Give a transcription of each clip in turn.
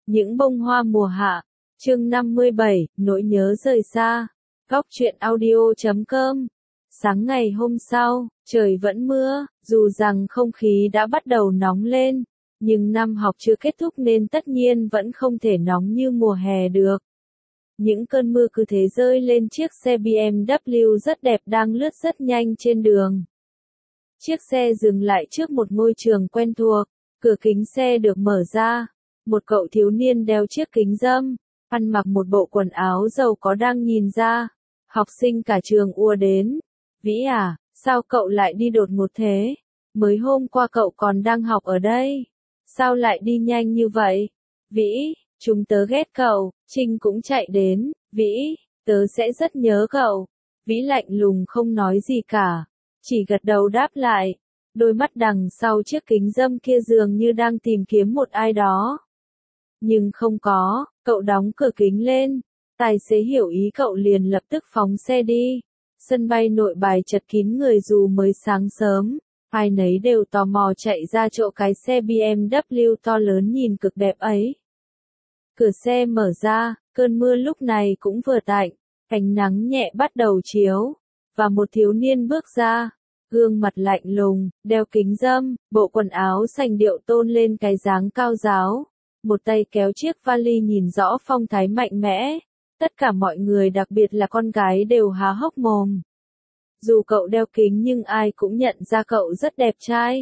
Những bông hoa mùa hạ. Chương 57, nỗi nhớ rời xa. Góc truyện audio.com. Sáng ngày hôm sau, trời vẫn mưa, dù rằng không khí đã bắt đầu nóng lên, nhưng năm học chưa kết thúc nên tất nhiên vẫn không thể nóng như mùa hè được. Những cơn mưa cứ thế rơi lên chiếc xe BMW rất đẹp đang lướt rất nhanh trên đường. Chiếc xe dừng lại trước một ngôi trường quen thuộc, cửa kính xe được mở ra. Một cậu thiếu niên đeo chiếc kính râm, ăn mặc một bộ quần áo giàu có đang nhìn ra. Học sinh cả trường ùa đến. Vĩ à, sao cậu lại đi đột ngột thế? Mới hôm qua cậu còn đang học ở đây. Sao lại đi nhanh như vậy? Vĩ, chúng tớ ghét cậu. Trinh cũng chạy đến. Vĩ, tớ sẽ rất nhớ cậu. Vĩ lạnh lùng không nói gì cả, chỉ gật đầu đáp lại. Đôi mắt đằng sau chiếc kính râm kia dường như đang tìm kiếm một ai đó. Nhưng không có, cậu đóng cửa kính lên. Tài xế hiểu ý cậu liền lập tức phóng xe đi. Sân bay Nội Bài chật kín người dù mới sáng sớm. Ai nấy đều tò mò chạy ra chỗ cái xe BMW to lớn nhìn cực đẹp ấy. Cửa xe mở ra, cơn mưa lúc này cũng vừa tạnh. Ánh nắng nhẹ bắt đầu chiếu. Và một thiếu niên bước ra. Gương mặt lạnh lùng, đeo kính râm, bộ quần áo sành điệu tôn lên cái dáng cao ráo. Một tay kéo chiếc vali nhìn rõ phong thái mạnh mẽ. Tất cả mọi người đặc biệt là con gái đều há hốc mồm. Dù cậu đeo kính nhưng ai cũng nhận ra cậu rất đẹp trai.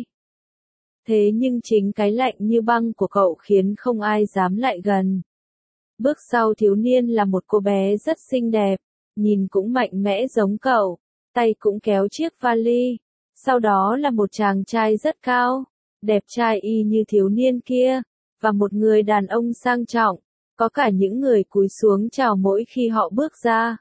Thế nhưng chính cái lạnh như băng của cậu khiến không ai dám lại gần. Bước sau thiếu niên là một cô bé rất xinh đẹp, nhìn cũng mạnh mẽ giống cậu, tay cũng kéo chiếc vali. Sau đó là một chàng trai rất cao, đẹp trai y như thiếu niên kia, và một người đàn ông sang trọng. Có cả những người cúi xuống chào mỗi khi họ bước ra.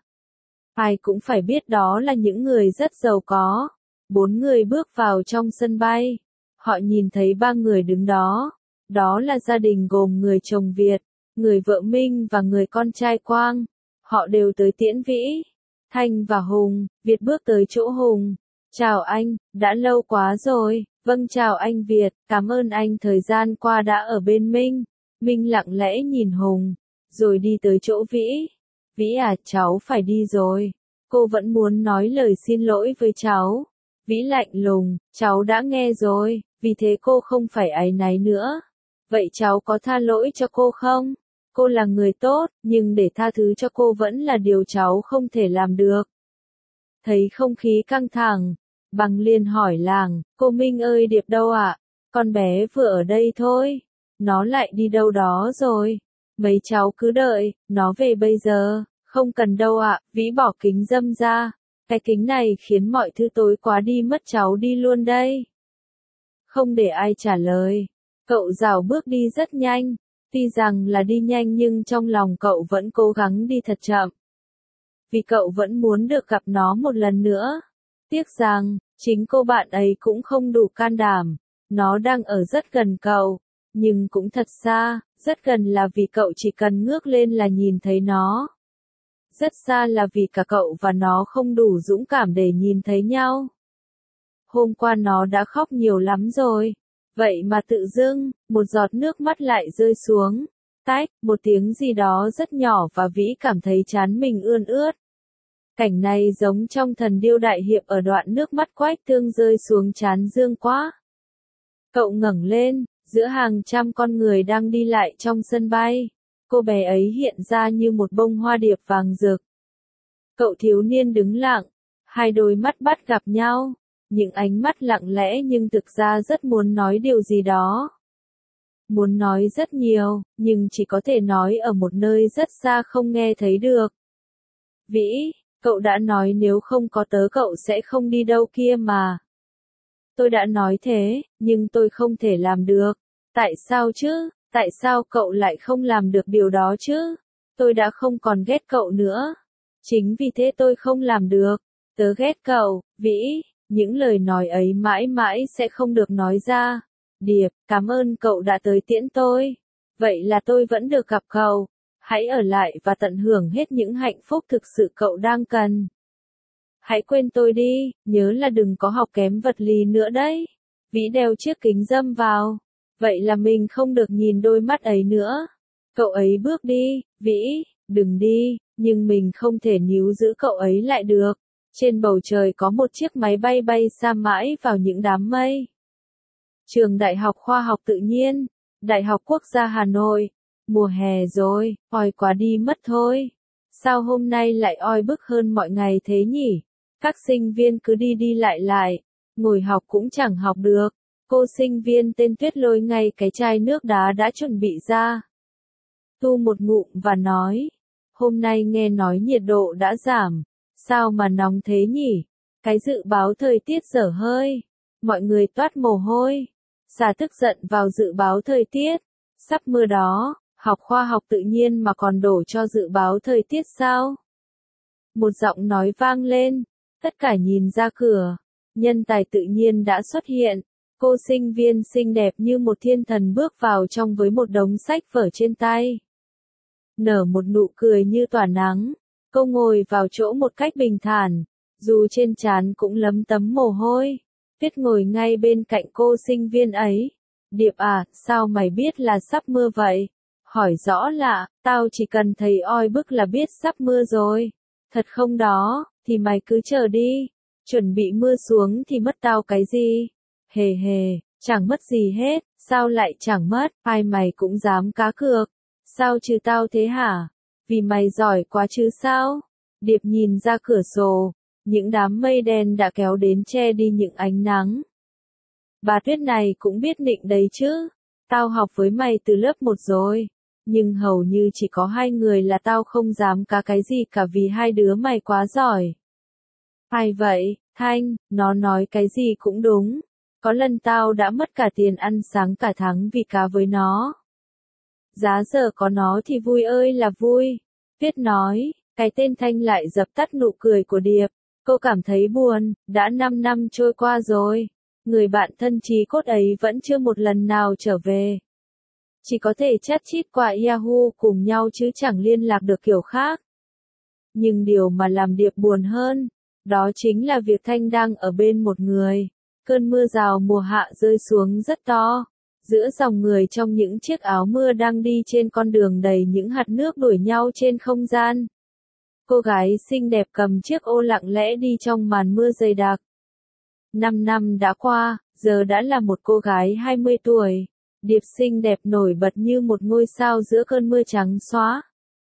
Ai cũng phải biết đó là những người rất giàu có. 4 người bước vào trong sân bay. Họ nhìn thấy 3 người đứng đó. Đó là gia đình gồm người chồng Việt, người vợ Minh và người con trai Quang. Họ đều tới tiễn Vĩ, Thanh và Hùng. Việt bước tới chỗ Hùng. Chào anh, đã lâu quá rồi. Vâng chào anh Việt, cảm ơn anh thời gian qua đã ở bên Minh. Minh lặng lẽ nhìn Hùng, rồi đi tới chỗ Vĩ. Vĩ à, cháu phải đi rồi. Cô vẫn muốn nói lời xin lỗi với cháu. Vĩ lạnh lùng, cháu đã nghe rồi, vì thế cô không phải áy náy nữa. Vậy cháu có tha lỗi cho cô không? Cô là người tốt, nhưng để tha thứ cho cô vẫn là điều cháu không thể làm được. Thấy không khí căng thẳng, Bằng liền hỏi làng, cô Minh ơi Điệp đâu ạ? Con bé vừa ở đây thôi. Nó lại đi đâu đó rồi. Mấy cháu cứ đợi, nó về bây giờ. Không cần đâu ạ. Vĩ bỏ kính râm ra. Cái kính này khiến mọi thứ tối quá đi mất, cháu đi luôn đây. Không để ai trả lời, cậu rảo bước đi rất nhanh. Tuy rằng là đi nhanh nhưng trong lòng cậu vẫn cố gắng đi thật chậm. Vì cậu vẫn muốn được gặp nó một lần nữa. Tiếc rằng, chính cô bạn ấy cũng không đủ can đảm. Nó đang ở rất gần cậu, nhưng cũng thật xa. Rất gần là vì cậu chỉ cần ngước lên là nhìn thấy nó. Rất xa là vì cả cậu và nó không đủ dũng cảm để nhìn thấy nhau. Hôm qua nó đã khóc nhiều lắm rồi. Vậy mà tự dưng, một giọt nước mắt lại rơi xuống. Tách, một tiếng gì đó rất nhỏ và Vĩ cảm thấy trán mình ươn ướt. Cảnh này giống trong Thần Điêu Đại Hiệp ở đoạn nước mắt Quách Tương rơi xuống trán Dương quá. Cậu ngẩng lên, giữa hàng trăm con người đang đi lại trong sân bay. Cô bé ấy hiện ra như một bông hoa điệp vàng rực. Cậu thiếu niên đứng lặng, hai đôi mắt bắt gặp nhau. Những ánh mắt lặng lẽ nhưng thực ra rất muốn nói điều gì đó. Muốn nói rất nhiều, nhưng chỉ có thể nói ở một nơi rất xa không nghe thấy được. Vĩ, cậu đã nói nếu không có tớ cậu sẽ không đi đâu kia mà. Tôi đã nói thế, nhưng tôi không thể làm được. Tại sao chứ? Tại sao cậu lại không làm được điều đó chứ? Tôi đã không còn ghét cậu nữa. Chính vì thế tôi không làm được. Tớ ghét cậu, Vĩ. Những lời nói ấy mãi mãi sẽ không được nói ra. Điệp, cảm ơn cậu đã tới tiễn tôi. Vậy là tôi vẫn được gặp cậu. Hãy ở lại và tận hưởng hết những hạnh phúc thực sự cậu đang cần. Hãy quên tôi đi, nhớ là đừng có học kém vật lý nữa đấy. Vĩ đeo chiếc kính râm vào. Vậy là mình không được nhìn đôi mắt ấy nữa. Cậu ấy bước đi, Vĩ, đừng đi, nhưng mình không thể níu giữ cậu ấy lại được. Trên bầu trời có một chiếc máy bay bay xa mãi vào những đám mây. Trường Đại học Khoa học Tự nhiên, Đại học Quốc gia Hà Nội. Mùa hè rồi, oi quá đi mất thôi. Sao hôm nay lại oi bức hơn mọi ngày thế nhỉ? Các sinh viên cứ đi đi lại, ngồi học cũng chẳng học được. Cô sinh viên tên Tuyết lôi ngay cái chai nước đá đã chuẩn bị ra. Tu một ngụm và nói, hôm nay nghe nói nhiệt độ đã giảm, sao mà nóng thế nhỉ? Cái dự báo thời tiết dở hơi, mọi người toát mồ hôi, xả tức giận vào dự báo thời tiết, sắp mưa đó, học khoa học tự nhiên mà còn đổ cho dự báo thời tiết sao? Một giọng nói vang lên, tất cả nhìn ra cửa, nhân tài tự nhiên đã xuất hiện. Cô sinh viên xinh đẹp như một thiên thần bước vào trong với một đống sách vở trên tay. Nở một nụ cười như tỏa nắng, cô ngồi vào chỗ một cách bình thản, dù trên trán cũng lấm tấm mồ hôi. Tuyết ngồi ngay bên cạnh cô sinh viên ấy. Điệp à, sao mày biết là sắp mưa vậy? Hỏi rõ lạ, tao chỉ cần thấy oi bức là biết sắp mưa rồi. Thật không đó, thì mày cứ chờ đi. Chuẩn bị mưa xuống thì mất tao cái gì? Hề hề, chẳng mất gì hết, sao lại chẳng mất, ai mày cũng dám cá cược. Sao trừ tao thế hả? Vì mày giỏi quá chứ sao? Điệp nhìn ra cửa sổ, những đám mây đen đã kéo đến che đi những ánh nắng. Bà Tuyết này cũng biết nịnh đấy chứ. Tao học với mày từ lớp 1 rồi, nhưng hầu như chỉ có 2 người là tao không dám cá cái gì cả vì 2 đứa mày quá giỏi. Ai vậy, Thanh, nó nói cái gì cũng đúng. Có lần tao đã mất cả tiền ăn sáng cả tháng vì cá với nó. Giá giờ có nó thì vui ơi là vui. Tuyết nói, cái tên Thanh lại dập tắt nụ cười của Điệp. Cô cảm thấy buồn, đã 5 năm trôi qua rồi. Người bạn thân chí cốt ấy vẫn chưa một lần nào trở về. Chỉ có thể chat chít qua Yahoo cùng nhau chứ chẳng liên lạc được kiểu khác. Nhưng điều mà làm Điệp buồn hơn, đó chính là việc Thanh đang ở bên một người. Cơn mưa rào mùa hạ rơi xuống rất to. Giữa dòng người trong những chiếc áo mưa đang đi trên con đường đầy những hạt nước đuổi nhau trên không gian. Cô gái xinh đẹp cầm chiếc ô lặng lẽ đi trong màn mưa dày đặc. 5 năm đã qua, giờ đã là một cô gái 20 tuổi. Điệp xinh đẹp nổi bật như một ngôi sao giữa cơn mưa trắng xóa.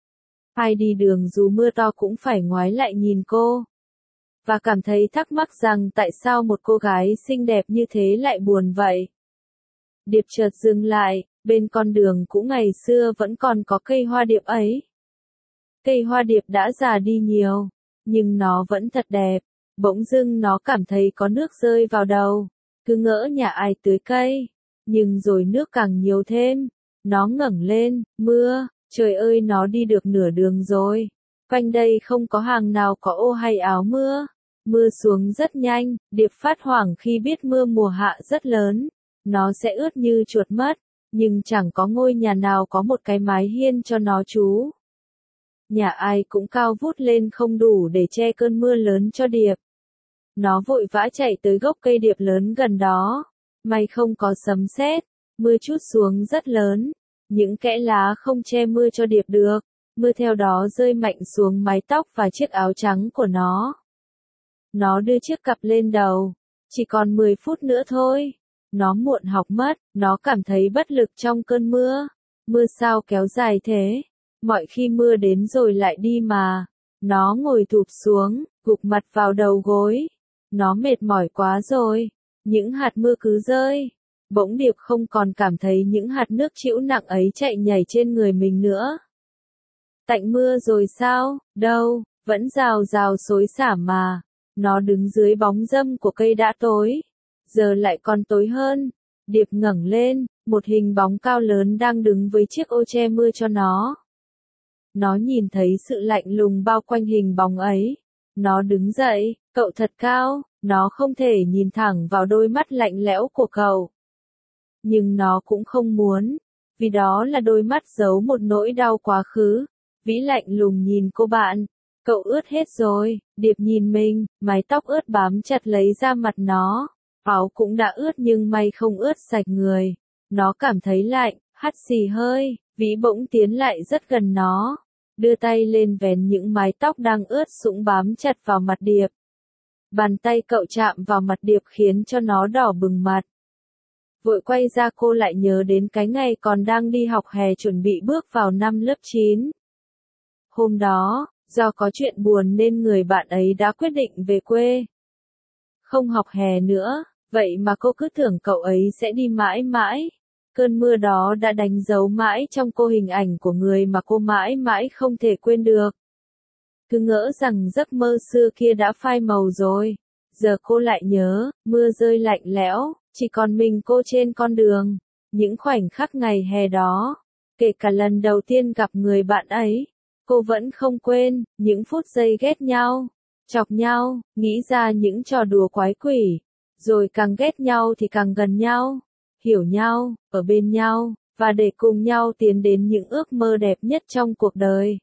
Ai đi đường dù mưa to cũng phải ngoái lại nhìn cô. Và cảm thấy thắc mắc rằng tại sao một cô gái xinh đẹp như thế lại buồn vậy. Điệp chợt dừng lại, bên con đường cũ ngày xưa vẫn còn có cây hoa điệp ấy. Cây hoa điệp đã già đi nhiều, nhưng nó vẫn thật đẹp. Bỗng dưng nó cảm thấy có nước rơi vào đầu, cứ ngỡ nhà ai tưới cây, nhưng rồi nước càng nhiều thêm. Nó ngẩng lên, mưa, trời ơi nó đi được nửa đường rồi. Quanh đây không có hàng nào có ô hay áo mưa. Mưa xuống rất nhanh, Điệp phát hoảng khi biết mưa mùa hạ rất lớn. Nó sẽ ướt như chuột mất, nhưng chẳng có ngôi nhà nào có một cái mái hiên cho nó trú. Nhà ai cũng cao vút lên không đủ để che cơn mưa lớn cho Điệp. Nó vội vã chạy tới gốc cây điệp lớn gần đó. May không có sấm sét, mưa trút xuống rất lớn. Những kẽ lá không che mưa cho Điệp được. Mưa theo đó rơi mạnh xuống mái tóc và chiếc áo trắng của nó. Nó đưa chiếc cặp lên đầu. Chỉ còn 10 phút nữa thôi. Nó muộn học mất, nó cảm thấy bất lực trong cơn mưa. Mưa sao kéo dài thế? Mọi khi mưa đến rồi lại đi mà. Nó ngồi thụp xuống, gục mặt vào đầu gối. Nó mệt mỏi quá rồi. Những hạt mưa cứ rơi. Bỗng Điệp không còn cảm thấy những hạt nước trĩu nặng ấy chạy nhảy trên người mình nữa. Tạnh mưa rồi sao? Đâu, vẫn rào rào xối xả mà. Nó đứng dưới bóng râm của cây đã tối. Giờ lại còn tối hơn. Điệp ngẩng lên, một hình bóng cao lớn đang đứng với chiếc ô che mưa cho nó. Nó nhìn thấy sự lạnh lùng bao quanh hình bóng ấy. Nó đứng dậy, cậu thật cao, nó không thể nhìn thẳng vào đôi mắt lạnh lẽo của cậu. Nhưng nó cũng không muốn, vì đó là đôi mắt giấu một nỗi đau quá khứ. Vĩ lạnh lùng nhìn cô bạn. Cậu ướt hết rồi. Điệp nhìn mình, mái tóc ướt bám chặt lấy da mặt nó. Áo cũng đã ướt nhưng may không ướt sạch người. Nó cảm thấy lạnh, hắt xì hơi, Vĩ bỗng tiến lại rất gần nó, đưa tay lên vén những mái tóc đang ướt sũng bám chặt vào mặt Điệp. Bàn tay cậu chạm vào mặt Điệp khiến cho nó đỏ bừng mặt. Vội quay ra cô lại nhớ đến cái ngày còn đang đi học hè chuẩn bị bước vào năm lớp 9. Hôm đó, do có chuyện buồn nên người bạn ấy đã quyết định về quê. Không học hè nữa, vậy mà cô cứ tưởng cậu ấy sẽ đi mãi mãi. Cơn mưa đó đã đánh dấu mãi trong cô hình ảnh của người mà cô mãi mãi không thể quên được. Cứ ngỡ rằng giấc mơ xưa kia đã phai màu rồi. Giờ cô lại nhớ, mưa rơi lạnh lẽo, chỉ còn mình cô trên con đường. Những khoảnh khắc ngày hè đó, kể cả lần đầu tiên gặp người bạn ấy, cô vẫn không quên, những phút giây ghét nhau, chọc nhau, nghĩ ra những trò đùa quái quỷ. Rồi càng ghét nhau thì càng gần nhau, hiểu nhau, ở bên nhau, và để cùng nhau tiến đến những ước mơ đẹp nhất trong cuộc đời.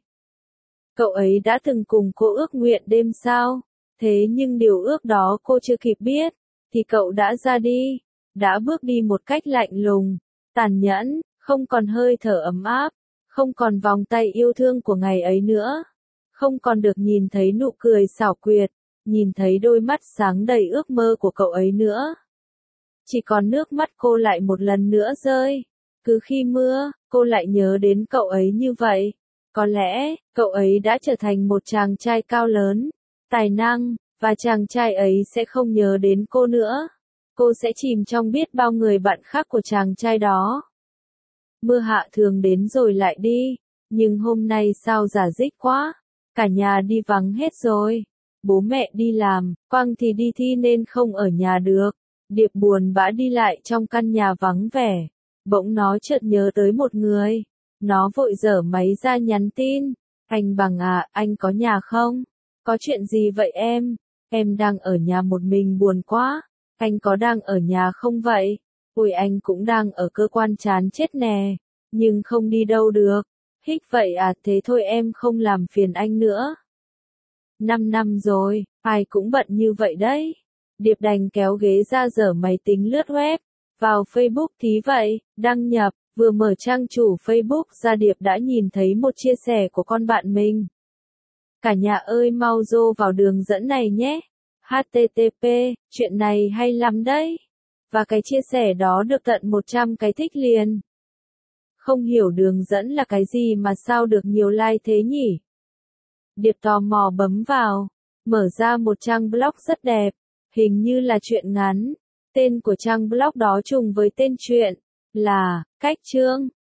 Cậu ấy đã từng cùng cô ước nguyện đêm sao, thế nhưng điều ước đó cô chưa kịp biết, thì cậu đã ra đi, đã bước đi một cách lạnh lùng, tàn nhẫn, không còn hơi thở ấm áp, không còn vòng tay yêu thương của ngày ấy nữa, không còn được nhìn thấy nụ cười xảo quyệt, nhìn thấy đôi mắt sáng đầy ước mơ của cậu ấy nữa. Chỉ còn nước mắt cô lại một lần nữa rơi. Cứ khi mưa, cô lại nhớ đến cậu ấy như vậy. Có lẽ, cậu ấy đã trở thành một chàng trai cao lớn, tài năng, và chàng trai ấy sẽ không nhớ đến cô nữa. Cô sẽ chìm trong biết bao người bạn khác của chàng trai đó. Mưa hạ thường đến rồi lại đi, nhưng hôm nay sao rả rích quá. Cả nhà đi vắng hết rồi. Bố mẹ đi làm, Quang thì đi thi nên không ở nhà được. Điệp buồn bã đi lại trong căn nhà vắng vẻ. Bỗng nó chợt nhớ tới một người. Nó vội giở máy ra nhắn tin. Anh Bằng à, anh có nhà không? Có chuyện gì vậy em? Em đang ở nhà một mình buồn quá. Anh có đang ở nhà không vậy? Ôi anh cũng đang ở cơ quan chán chết nè. Nhưng không đi đâu được. Hích vậy à, thế thôi em không làm phiền anh nữa. 5 năm rồi, ai cũng bận như vậy đấy. Điệp đành kéo ghế ra giở máy tính lướt web. Vào Facebook thí vậy, đăng nhập, vừa mở trang chủ Facebook ra Điệp đã nhìn thấy một chia sẻ của con bạn mình. Cả nhà ơi mau dô vào đường dẫn này nhé. HTTP, chuyện này hay lắm đấy. Và cái chia sẻ đó được tận 100 cái thích liền. Không hiểu đường dẫn là cái gì mà sao được nhiều like thế nhỉ? Điệp tò mò bấm vào, mở ra một trang blog rất đẹp, hình như là truyện ngắn. Tên của trang blog đó trùng với tên truyện, là Cách Chương.